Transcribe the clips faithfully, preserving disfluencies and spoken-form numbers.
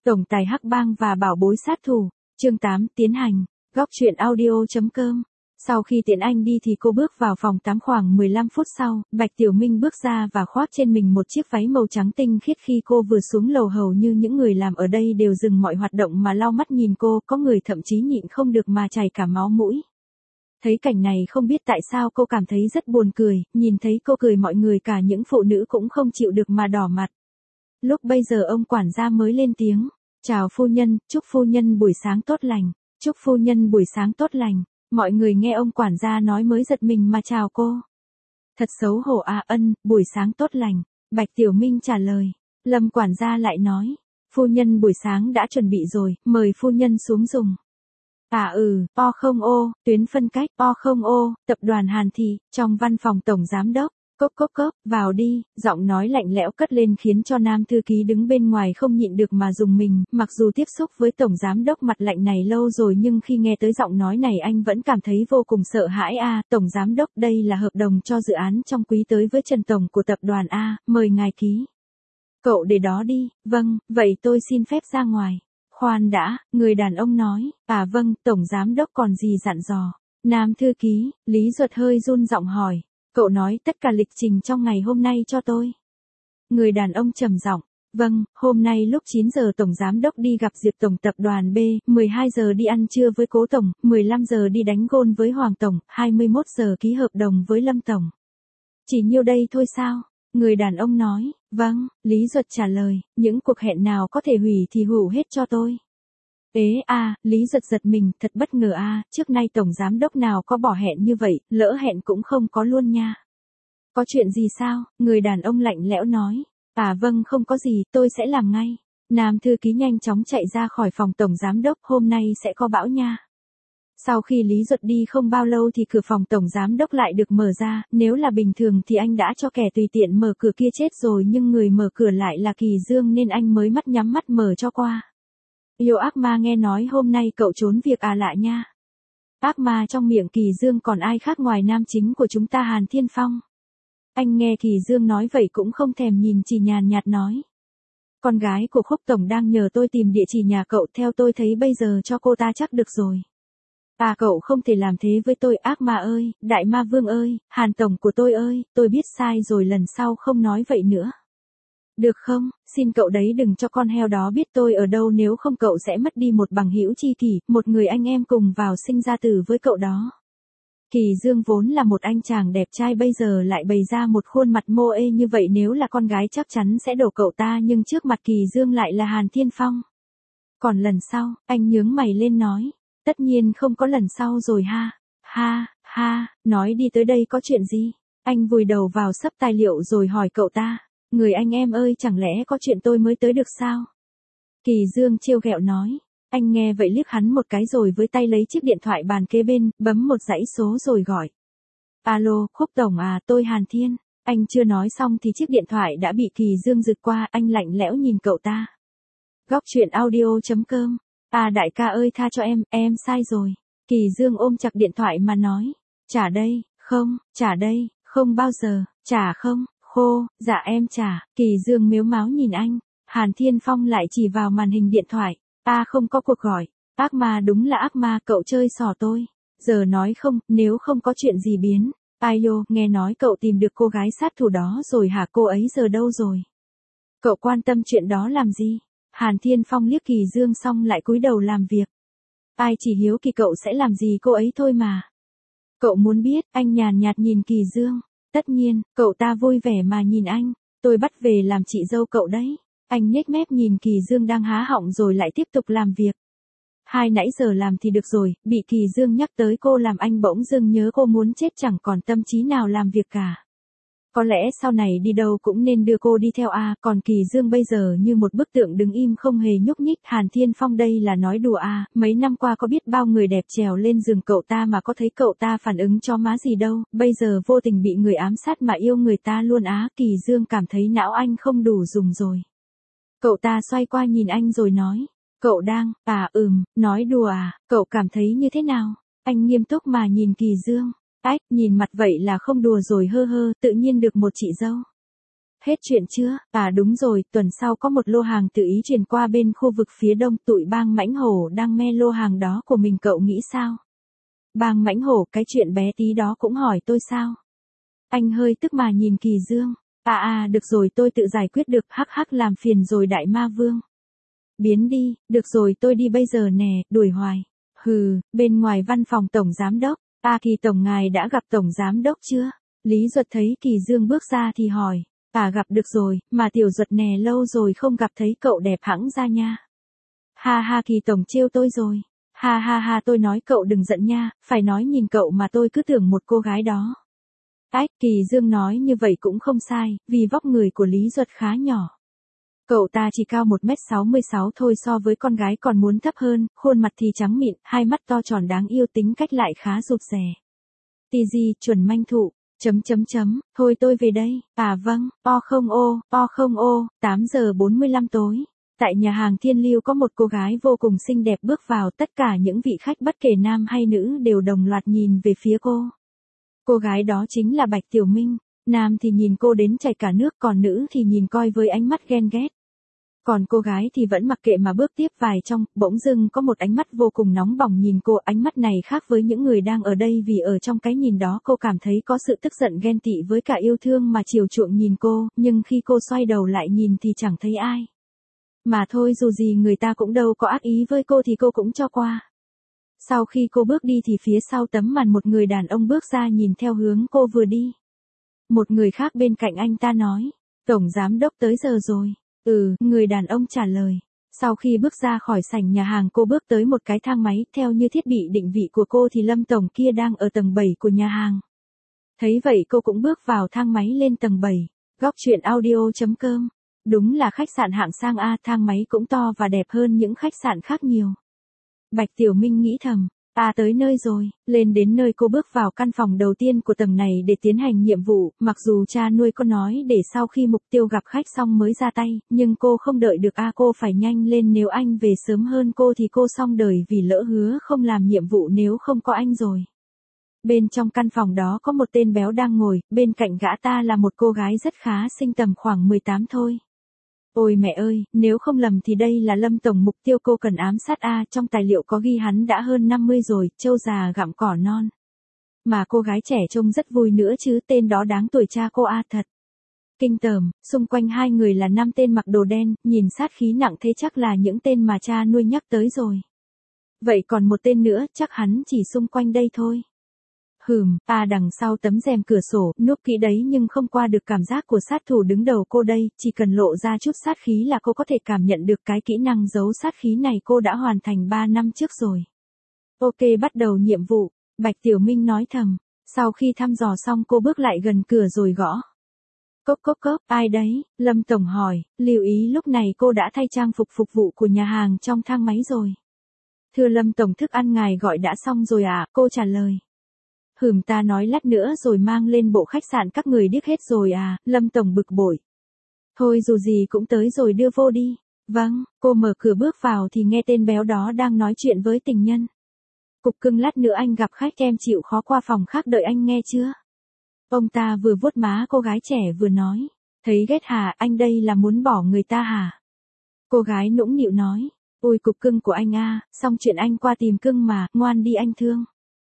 Tổng tài Hắc Bang và bảo bối sát thủ, chương tám, tiến hành, góc truyện audio.com. Sau khi Tiễn Anh đi thì cô bước vào phòng tắm khoảng mười lăm phút sau, Bạch Tiểu Minh bước ra và khoác trên mình một chiếc váy màu trắng tinh khiết. Khi cô vừa xuống lầu hầu như những người làm ở đây đều dừng mọi hoạt động mà lau mắt nhìn cô, có người thậm chí nhịn không được mà chảy cả máu mũi. Thấy cảnh này không biết tại sao cô cảm thấy rất buồn cười, nhìn thấy cô cười mọi người cả những phụ nữ cũng không chịu được mà đỏ mặt. Lúc bây giờ ông quản gia mới lên tiếng, chào phu nhân, chúc phu nhân buổi sáng tốt lành, chúc phu nhân buổi sáng tốt lành. Mọi người nghe ông quản gia nói mới giật mình mà chào cô. Thật xấu hổ à. Ân, buổi sáng tốt lành, Bạch Tiểu Minh trả lời. Lâm quản gia lại nói, phu nhân buổi sáng đã chuẩn bị rồi, mời phu nhân xuống dùng. À ừ, o không ô, tuyến phân cách, o không ô, tập đoàn Hàn Thị, trong văn phòng tổng giám đốc. Cốc cốc cốc, vào đi, giọng nói lạnh lẽo cất lên khiến cho nam thư ký đứng bên ngoài không nhịn được mà rùng mình, mặc dù tiếp xúc với tổng giám đốc mặt lạnh này lâu rồi nhưng khi nghe tới giọng nói này anh vẫn cảm thấy vô cùng sợ hãi. A, tổng giám đốc, đây là hợp đồng cho dự án trong quý tới với Trần Tổng của tập đoàn A, mời ngài ký. Cậu để đó đi. Vâng, vậy tôi xin phép ra ngoài. Khoan đã, người đàn ông nói, à vâng, tổng giám đốc còn gì dặn dò. Nam thư ký, Lý Duật hơi run giọng hỏi. Cậu nói tất cả lịch trình trong ngày hôm nay cho tôi. Người đàn ông trầm giọng, vâng, hôm nay lúc chín giờ Tổng Giám Đốc đi gặp Diệp Tổng tập đoàn B, mười hai giờ đi ăn trưa với Cố Tổng, mười lăm giờ đi đánh gôn với Hoàng Tổng, hai mươi mốt giờ ký hợp đồng với Lâm Tổng. Chỉ nhiêu đây thôi sao? Người đàn ông nói, vâng, Lý Duật trả lời, những cuộc hẹn nào có thể hủy thì hủy hết cho tôi. Ế a, à, Lý Duật giật mình, thật bất ngờ a, à, trước nay tổng giám đốc nào có bỏ hẹn như vậy, lỡ hẹn cũng không có luôn nha. Có chuyện gì sao? Người đàn ông lạnh lẽo nói. À vâng, không có gì, tôi sẽ làm ngay. Nam thư ký nhanh chóng chạy ra khỏi phòng tổng giám đốc, hôm nay sẽ có bão nha. Sau khi Lý Duật đi không bao lâu thì cửa phòng tổng giám đốc lại được mở ra, nếu là bình thường thì anh đã cho kẻ tùy tiện mở cửa kia chết rồi nhưng người mở cửa lại là Kỳ Dương nên anh mới mắt nhắm mắt mở cho qua. Yêu ác ma, nghe nói hôm nay cậu trốn việc à lạ nha. Ác ma trong miệng Kỳ Dương còn ai khác ngoài nam chính của chúng ta Hàn Thiên Phong. Anh nghe Kỳ Dương nói vậy cũng không thèm nhìn, chỉ nhàn nhạt nói. Con gái của Khúc Tổng đang nhờ tôi tìm địa chỉ nhà cậu, theo tôi thấy bây giờ cho cô ta chắc được rồi. À cậu không thể làm thế với tôi. Ác ma ơi, đại ma vương ơi, Hàn Tổng của tôi ơi, tôi biết sai rồi, lần sau không nói vậy nữa. Được không, xin cậu đấy đừng cho con heo đó biết tôi ở đâu, nếu không cậu sẽ mất đi một bằng hữu tri kỷ, một người anh em cùng vào sinh ra tử với cậu đó. Kỳ Dương vốn là một anh chàng đẹp trai, bây giờ lại bày ra một khuôn mặt mô ê như vậy, nếu là con gái chắc chắn sẽ đổ cậu ta, nhưng trước mặt Kỳ Dương lại là Hàn Thiên Phong. Còn lần sau, anh nhướng mày lên nói, tất nhiên không có lần sau rồi ha, ha, ha, nói đi, tới đây có chuyện gì? Anh vùi đầu vào xấp tài liệu rồi hỏi cậu ta. Người anh em ơi, chẳng lẽ có chuyện tôi mới tới được sao? Kỳ Dương trêu ghẹo nói. Anh nghe vậy liếc hắn một cái rồi với tay lấy chiếc điện thoại bàn kế bên, bấm một dãy số rồi gọi. Alo, Khúc Tổng à, tôi Hàn Thiên. Anh chưa nói xong thì chiếc điện thoại đã bị Kỳ Dương giật qua, anh lạnh lẽo nhìn cậu ta. Góc truyện audio.com. À đại ca ơi, tha cho em, em sai rồi. Kỳ Dương ôm chặt điện thoại mà nói. Trả đây, không, trả đây, không bao giờ, trả không. Khô, dạ em trả. Kỳ Dương mếu máo nhìn anh. Hàn Thiên Phong lại chỉ vào màn hình điện thoại. Ta không có cuộc gọi. Ác ma, đúng là ác ma, cậu chơi xỏ tôi. Giờ nói không, nếu không có chuyện gì biến. Ai yo, nghe nói cậu tìm được cô gái sát thủ đó rồi hả? Cô ấy giờ đâu rồi? Cậu quan tâm chuyện đó làm gì? Hàn Thiên Phong liếc Kỳ Dương xong lại cúi đầu làm việc. Ai chỉ hiếu kỳ cậu sẽ làm gì cô ấy thôi mà. Cậu muốn biết? Anh nhàn nhạt nhìn Kỳ Dương. Tất nhiên, cậu ta vui vẻ mà nhìn anh, tôi bắt về làm chị dâu cậu đấy. Anh nhếch mép nhìn Kỳ Dương đang há họng rồi lại tiếp tục làm việc. Hai nãy giờ làm thì được rồi, bị Kỳ Dương nhắc tới cô làm anh bỗng dưng nhớ cô muốn chết, chẳng còn tâm trí nào làm việc cả. Có lẽ sau này đi đâu cũng nên đưa cô đi theo a, còn Kỳ Dương bây giờ như một bức tượng đứng im không hề nhúc nhích. Hàn Thiên Phong đây là nói đùa a, mấy năm qua có biết bao người đẹp trèo lên giường cậu ta mà có thấy cậu ta phản ứng cho má gì đâu, bây giờ vô tình bị người ám sát mà yêu người ta luôn á. Kỳ Dương cảm thấy não anh không đủ dùng rồi. Cậu ta xoay qua nhìn anh rồi nói, cậu đang, à ừm, nói đùa à, cậu cảm thấy như thế nào? Anh nghiêm túc mà nhìn Kỳ Dương. Ách, nhìn mặt vậy là không đùa rồi, hơ hơ, tự nhiên được một chị dâu. Hết chuyện chưa? À đúng rồi, tuần sau có một lô hàng tự ý truyền qua bên khu vực phía đông, tụi bang mãnh hổ đang me lô hàng đó của mình, cậu nghĩ sao? Bang mãnh hổ, cái chuyện bé tí đó cũng hỏi tôi sao? Anh hơi tức mà nhìn Kỳ Dương. À à, được rồi, tôi tự giải quyết được, hắc hắc, làm phiền rồi đại ma vương. Biến đi, được rồi, tôi đi bây giờ nè, đuổi hoài. Hừ, bên ngoài văn phòng tổng giám đốc. À Kỳ tổng, ngài đã gặp tổng giám đốc chưa? Lý Duật thấy Kỳ Dương bước ra thì hỏi. À gặp được rồi, mà Tiểu Duật nè, lâu rồi không gặp, thấy cậu đẹp hẳn ra nha. Ha ha, Kỳ tổng trêu tôi rồi. Ha ha ha, tôi nói cậu đừng giận nha, phải nói nhìn cậu mà tôi cứ tưởng một cô gái đó. Ách, Kỳ Dương nói như vậy cũng không sai, vì vóc người của Lý Duật khá nhỏ. Cậu ta chỉ cao một mét sáu mươi sáu thôi, so với con gái còn muốn thấp hơn, khuôn mặt thì trắng mịn, hai mắt to tròn đáng yêu, tính cách lại khá rụt rè. Tì gì, chuẩn manh thụ, chấm chấm chấm, thôi tôi về đây. À vâng, o không ô, o không ô, tám giờ bốn mươi lăm tối. Tại nhà hàng Thiên Lưu có một cô gái vô cùng xinh đẹp bước vào, tất cả những vị khách bất kể nam hay nữ đều đồng loạt nhìn về phía cô. Cô gái đó chính là Bạch Tiểu Minh, nam thì nhìn cô đến chảy cả nước, còn nữ thì nhìn coi với ánh mắt ghen ghét. Còn cô gái thì vẫn mặc kệ mà bước tiếp vài trong, bỗng dưng có một ánh mắt vô cùng nóng bỏng nhìn cô, ánh mắt này khác với những người đang ở đây vì ở trong cái nhìn đó cô cảm thấy có sự tức giận ghen tị với cả yêu thương mà chiều chuộng nhìn cô, nhưng khi cô xoay đầu lại nhìn thì chẳng thấy ai. Mà thôi, dù gì người ta cũng đâu có ác ý với cô thì cô cũng cho qua. Sau khi cô bước đi thì phía sau tấm màn một người đàn ông bước ra nhìn theo hướng cô vừa đi. Một người khác bên cạnh anh ta nói, tổng giám đốc tới giờ rồi. Ừ, người đàn ông trả lời. Sau khi bước ra khỏi sảnh nhà hàng, cô bước tới một cái thang máy, theo như thiết bị định vị của cô thì Lâm tổng kia đang ở tầng bảy của nhà hàng. Thấy vậy cô cũng bước vào thang máy lên tầng bảy. Góc truyện audio chấm com. Đúng là khách sạn hạng sang a, thang máy cũng to và đẹp hơn những khách sạn khác nhiều. Bạch Tiểu Minh nghĩ thầm, à tới nơi rồi. Lên đến nơi cô bước vào căn phòng đầu tiên của tầng này để tiến hành nhiệm vụ, mặc dù cha nuôi có nói để sau khi mục tiêu gặp khách xong mới ra tay, nhưng cô không đợi được a à, cô phải nhanh lên, nếu anh về sớm hơn cô thì cô xong đời, vì lỡ hứa không làm nhiệm vụ nếu không có anh rồi. Bên trong căn phòng đó có một tên béo đang ngồi, bên cạnh gã ta là một cô gái rất khá xinh, tầm khoảng mười tám thôi. Ôi mẹ ơi, nếu không lầm thì đây là Lâm tổng, mục tiêu cô cần ám sát a, trong tài liệu có ghi hắn đã hơn năm mươi rồi, trâu già gặm cỏ non. Mà cô gái trẻ trông rất vui nữa chứ, tên đó đáng tuổi cha cô a thật. Kinh tởm, xung quanh hai người là năm tên mặc đồ đen, nhìn sát khí nặng thế, chắc là những tên mà cha nuôi nhắc tới rồi. Vậy còn một tên nữa, chắc hắn chỉ xung quanh đây thôi. Hừm, à đằng sau tấm rèm cửa sổ, núp kỹ đấy nhưng không qua được cảm giác của sát thủ đứng đầu cô đây, chỉ cần lộ ra chút sát khí là cô có thể cảm nhận được. Cái kỹ năng giấu sát khí này cô đã hoàn thành ba năm trước rồi. Ok, bắt đầu nhiệm vụ, Bạch Tiểu Minh nói thầm. Sau khi thăm dò xong cô bước lại gần cửa rồi gõ. Cốc cốc cốc, ai đấy? Lâm tổng hỏi, lưu ý lúc này cô đã thay trang phục phục vụ của nhà hàng trong thang máy rồi. Thưa Lâm tổng, thức ăn ngài gọi đã xong rồi à? Cô trả lời. Hừm, ta nói lát nữa rồi mang lên bộ khách sạn các người điếc hết rồi à? Lâm tổng bực bội. Thôi dù gì cũng tới rồi, đưa vô đi. Vâng, cô mở cửa bước vào thì nghe tên béo đó đang nói chuyện với tình nhân. Cục cưng, lát nữa anh gặp khách, em chịu khó qua phòng khác đợi anh nghe chưa? Ông ta vừa vuốt má cô gái trẻ vừa nói. Thấy ghét hả, anh đây là muốn bỏ người ta hả? Cô gái nũng nịu nói. Ôi cục cưng của anh a, xong chuyện anh qua tìm cưng mà, ngoan đi anh thương.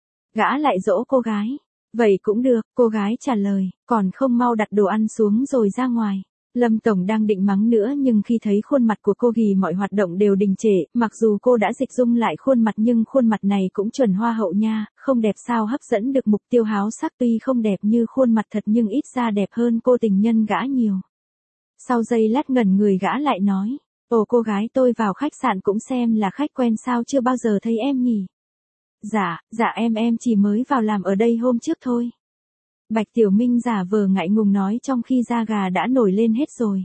Gã lại dỗ cô gái. Vậy cũng được, cô gái trả lời, còn không mau đặt đồ ăn xuống rồi ra ngoài. Lâm tổng đang định mắng nữa nhưng khi thấy khuôn mặt của cô thì mọi hoạt động đều đình trệ, mặc dù cô đã dịch dung lại khuôn mặt nhưng khuôn mặt này cũng chuẩn hoa hậu nha, không đẹp sao hấp dẫn được mục tiêu háo sắc, tuy không đẹp như khuôn mặt thật nhưng ít ra đẹp hơn cô tình nhân gã nhiều. Sau giây lát ngẩn người gã lại nói, ồ cô gái, tôi vào khách sạn cũng xem là khách quen, sao chưa bao giờ thấy em nhỉ? Dạ, dạ em em chỉ mới vào làm ở đây hôm trước thôi. Bạch Tiểu Minh giả vờ ngại ngùng nói trong khi da gà đã nổi lên hết rồi.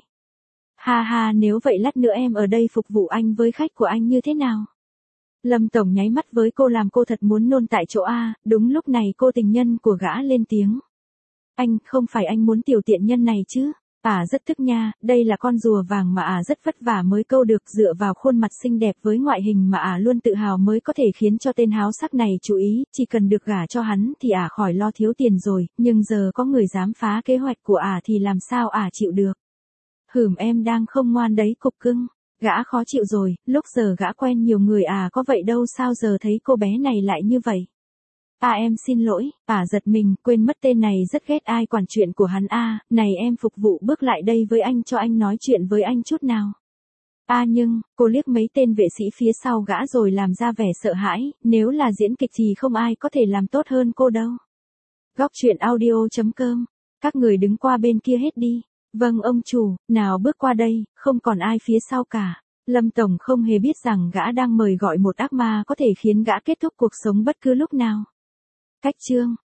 Ha ha, nếu vậy lát nữa em ở đây phục vụ anh với khách của anh như thế nào? Lâm tổng nháy mắt với cô làm cô thật muốn nôn tại chỗ a. Đúng lúc này cô tình nhân của gã lên tiếng. Anh, không phải anh muốn tiểu tiện nhân này chứ? À rất tức nha, đây là con rùa vàng mà à rất vất vả mới câu được, dựa vào khuôn mặt xinh đẹp với ngoại hình mà à luôn tự hào mới có thể khiến cho tên háo sắc này chú ý, chỉ cần được gả cho hắn thì à khỏi lo thiếu tiền rồi, nhưng giờ có người dám phá kế hoạch của à thì làm sao à chịu được. Hửm em đang không ngoan đấy cục cưng. Gã khó chịu rồi, lúc giờ gã quen nhiều người à có vậy đâu sao giờ thấy cô bé này lại như vậy. À em xin lỗi, à giật mình, quên mất tên này rất ghét ai quản chuyện của hắn à, này em phục vụ bước lại đây với anh cho anh nói chuyện với anh chút nào. À nhưng, cô liếc mấy tên vệ sĩ phía sau gã rồi làm ra vẻ sợ hãi, nếu là diễn kịch thì không ai có thể làm tốt hơn cô đâu. Góc truyện audio chấm com, các người đứng qua bên kia hết đi. Vâng ông chủ, nào bước qua đây, không còn ai phía sau cả. Lâm Tổng không hề biết rằng gã đang mời gọi một ác ma có thể khiến gã kết thúc cuộc sống bất cứ lúc nào. Cách chương